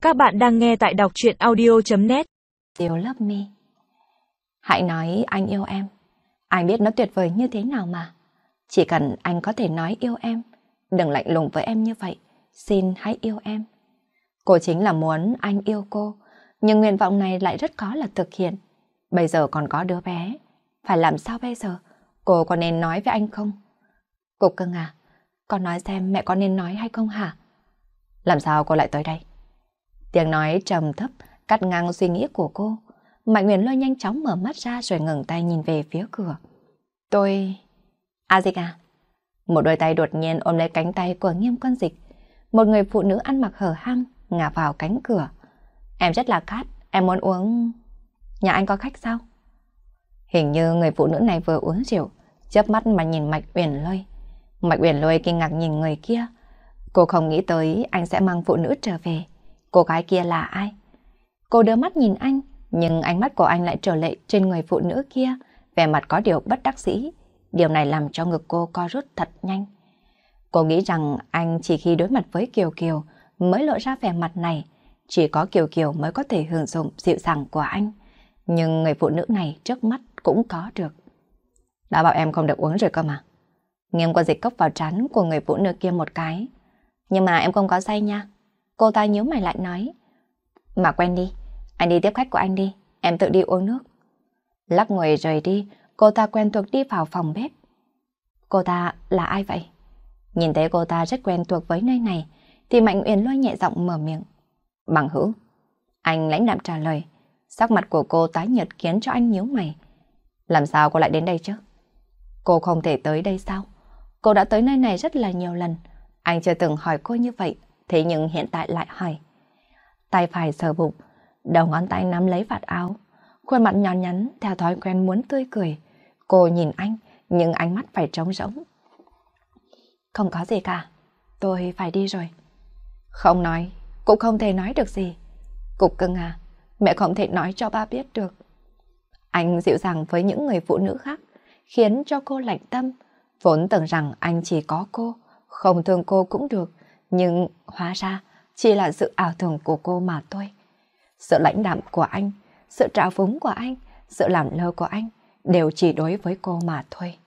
Các bạn đang nghe tại đọc truyện audio.net. You love me. Hãy nói anh yêu em. Anh biết nó tuyệt vời như thế nào mà. Chỉ cần anh có thể nói yêu em, đừng lạnh lùng với em như vậy. Xin hãy yêu em. Cô chính là muốn anh yêu cô, nhưng nguyện vọng này lại rất khó là thực hiện. Bây giờ còn có đứa bé. Phải làm sao bây giờ? Cô có nên nói với anh không? Cục cưng à, con nói xem mẹ có nên nói hay không hả? Làm sao cô lại tới đây? Tiếng nói trầm thấp cắt ngang suy nghĩ của cô. Mạnh Huyền Lôi nhanh chóng mở mắt ra rồi ngẩng tay nhìn về phía cửa. A Dịch à? Một đôi tay đột nhiên ôm lấy cánh tay của Nghiêm Quân Dịch. Một người phụ nữ ăn mặc hở hang ngả vào cánh cửa. Em rất là khát, em muốn uống... Nhà anh có khách sao? Hình như người phụ nữ này vừa uống rượu, chớp mắt mà nhìn Mạnh Huyền Lôi. Mạnh Huyền Lôi kinh ngạc nhìn người kia. Cô không nghĩ tới anh sẽ mang phụ nữ trở về. Cô gái kia là ai? Cô đưa mắt nhìn anh, nhưng ánh mắt của anh lại trở lệ trên người phụ nữ kia, vẻ mặt có điều bất đắc dĩ. Điều này làm cho ngực cô co rút thật nhanh. Cô nghĩ rằng anh chỉ khi đối mặt với Kiều Kiều mới lộ ra vẻ mặt này, chỉ có Kiều Kiều mới có thể hưởng dụng dịu dàng của anh. Nhưng người phụ nữ này trước mắt cũng có được. Đã bảo em không được uống rồi cơ mà. Nghiêm Quân Dịch cốc vào trán của người phụ nữ kia một cái. Nhưng mà em không có say nha. Cô ta nhíu mày lại nói. Mà quen đi, anh đi tiếp khách của anh đi, em tự đi uống nước. Lắc người rời đi, cô ta quen thuộc đi vào phòng bếp. Cô ta là ai vậy? Nhìn thấy cô ta rất quen thuộc với nơi này, thì Mạnh Uyển Lôi nhẹ giọng mở miệng. Bằng hữu. Anh lãnh đạm trả lời. Sắc mặt của cô tái nhợt khiến cho anh nhíu mày. Làm sao cô lại đến đây chứ? Cô không thể tới đây sao? Cô đã tới nơi này rất là nhiều lần. Anh chưa từng hỏi cô như vậy, thế nhưng hiện tại lại hỏi. Tay phải sờ bụng, đầu ngón tay nắm lấy vạt áo, khuôn mặt nhỏ nhắn theo thói quen muốn tươi cười. Cô nhìn anh, nhưng ánh mắt phải trống rỗng. Không có gì cả, tôi phải đi rồi. Không nói, cũng không thể nói được gì. Cục cưng à, mẹ không thể nói cho ba biết được. Anh dịu dàng với những người phụ nữ khác, khiến cho cô lạnh tâm. Vốn tưởng rằng anh chỉ có cô, không thương cô cũng được, nhưng hóa ra chỉ là sự ảo tưởng của cô mà thôi. Sự lãnh đạm của anh, sự trào phúng của anh, sự làm lơ của anh đều chỉ đối với cô mà thôi.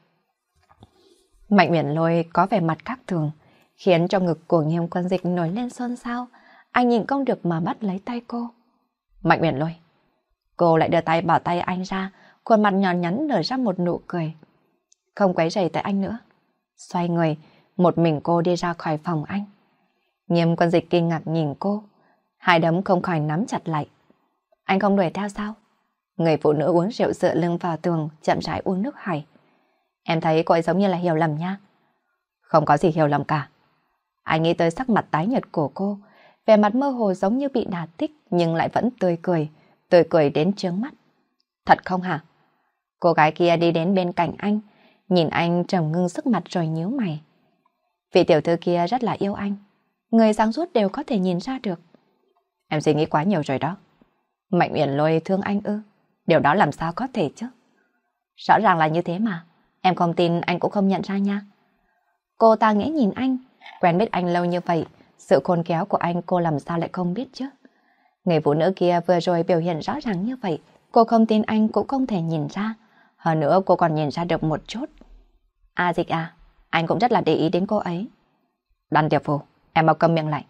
Mạnh Uyển Lôi có vẻ mặt khác thường, khiến cho ngực của Nghiêm Quân Dịch nổi lên xôn xao. Anh nhìn không được mà bắt lấy tay cô. Mạnh Uyển Lôi. Cô lại đưa tay bỏ tay anh ra, khuôn mặt nhỏ nhắn nở ra một nụ cười. Không quấy rầy tới anh nữa. Xoay người, một mình cô đi ra khỏi phòng anh. Nghiêm Quân Dịch kinh ngạc nhìn cô, hai đấm không khỏi nắm chặt lại. Anh không đuổi theo sao? Người phụ nữ uống rượu dựa lưng vào tường, chậm rãi uống nước hỏi. Em thấy cô ấy giống như là hiểu lầm nha. Không có gì hiểu lầm cả. Anh nghĩ tới sắc mặt tái nhợt của cô, vẻ mặt mơ hồ giống như bị đả kích nhưng lại vẫn tươi cười đến chướng mắt. Thật không hả? Cô gái kia đi đến bên cạnh anh, nhìn anh trầm ngưng sức mặt rồi nhíu mày. Vị tiểu thư kia rất là yêu anh. Người sáng suốt đều có thể nhìn ra được. Em suy nghĩ quá nhiều rồi đó. Mạnh Uyển Lôi thương anh ư? Điều đó làm sao có thể chứ? Rõ ràng là như thế mà. Em không tin anh cũng không nhận ra nha. Cô ta nghĩ nhìn anh, quen biết anh lâu như vậy, sự khôn khéo của anh cô làm sao lại không biết chứ? Người phụ nữ kia vừa rồi biểu hiện rõ ràng như vậy, cô không tin anh cũng không thể nhìn ra. Hơn nữa cô còn nhìn ra được một chút. À Dịch à, anh cũng rất là để ý đến cô ấy. Đan Tiểu Phù, em mau câm miệng lại.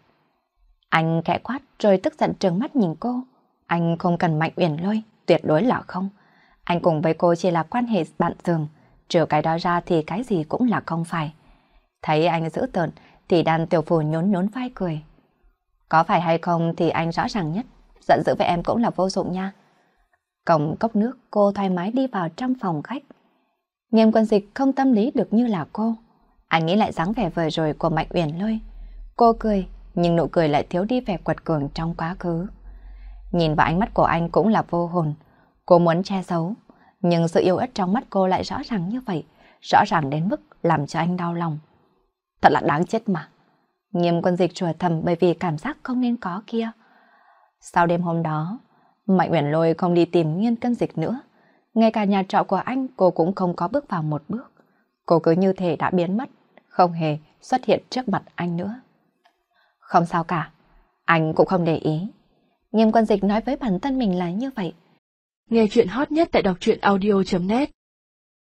Anh khẽ quát rồi tức giận trừng mắt nhìn cô. Anh không cần Mạnh Uyển Lôi, tuyệt đối là không. Anh cùng với cô chỉ là quan hệ bạn giường, trừ cái đó ra thì cái gì cũng là không phải. Thấy anh dữ tợn thì Đan Tiểu Phù nhún nhún vai cười. Có phải hay không thì anh rõ ràng nhất, giận dữ với em cũng là vô dụng nha. Cầm cốc nước, cô thoải mái đi vào trong phòng khách. Nghiêm Quân Dịch không tâm lý được như là cô. Anh nghĩ lại dáng vẻ vừa rồi của Mạnh Uyển Lôi. Cô cười, nhưng nụ cười lại thiếu đi vẻ quật cường trong quá khứ. Nhìn vào ánh mắt của anh cũng là vô hồn. Cô muốn che giấu, nhưng sự yêu ớt trong mắt cô lại rõ ràng như vậy, rõ ràng đến mức làm cho anh đau lòng. Thật là đáng chết mà. Nghiêm Quân Dịch chùa thầm bởi vì cảm giác không nên có kia. Sau đêm hôm đó, Mạnh Uyển Lôi không đi tìm Nghiêm Quân Dịch nữa. Ngay cả nhà trọ của anh cô cũng không có bước vào một bước. Cô cứ như thể đã biến mất, không hề xuất hiện trước mặt anh nữa. Không sao cả, anh cũng không để ý. Nghiêm Quân Dịch nói với bản thân mình là như vậy. Nghe chuyện hot nhất tại đọc truyện audio.net